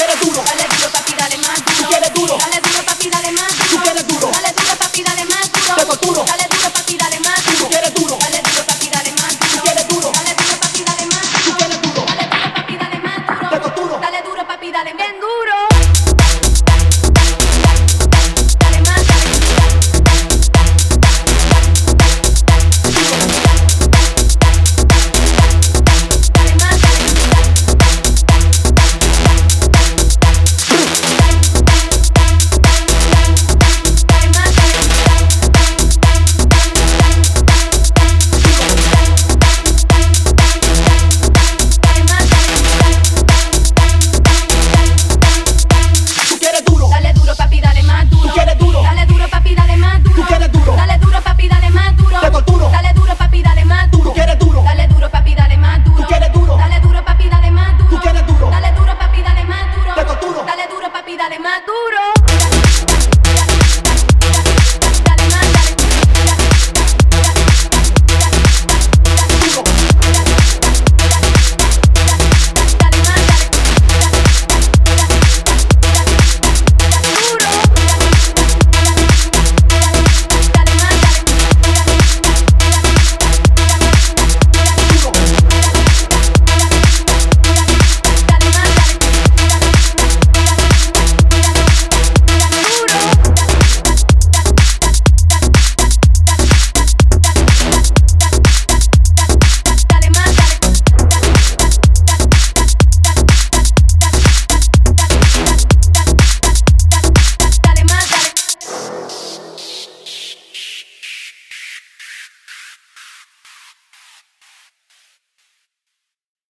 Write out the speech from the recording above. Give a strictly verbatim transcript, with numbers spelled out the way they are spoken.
quieres duro, dale duro papi, dale más tú duro, quieres duro, dale duro papi, dale más tú duro, quieres duro, dale duro papi, dale más te duro, torturo, dale duro papi, dale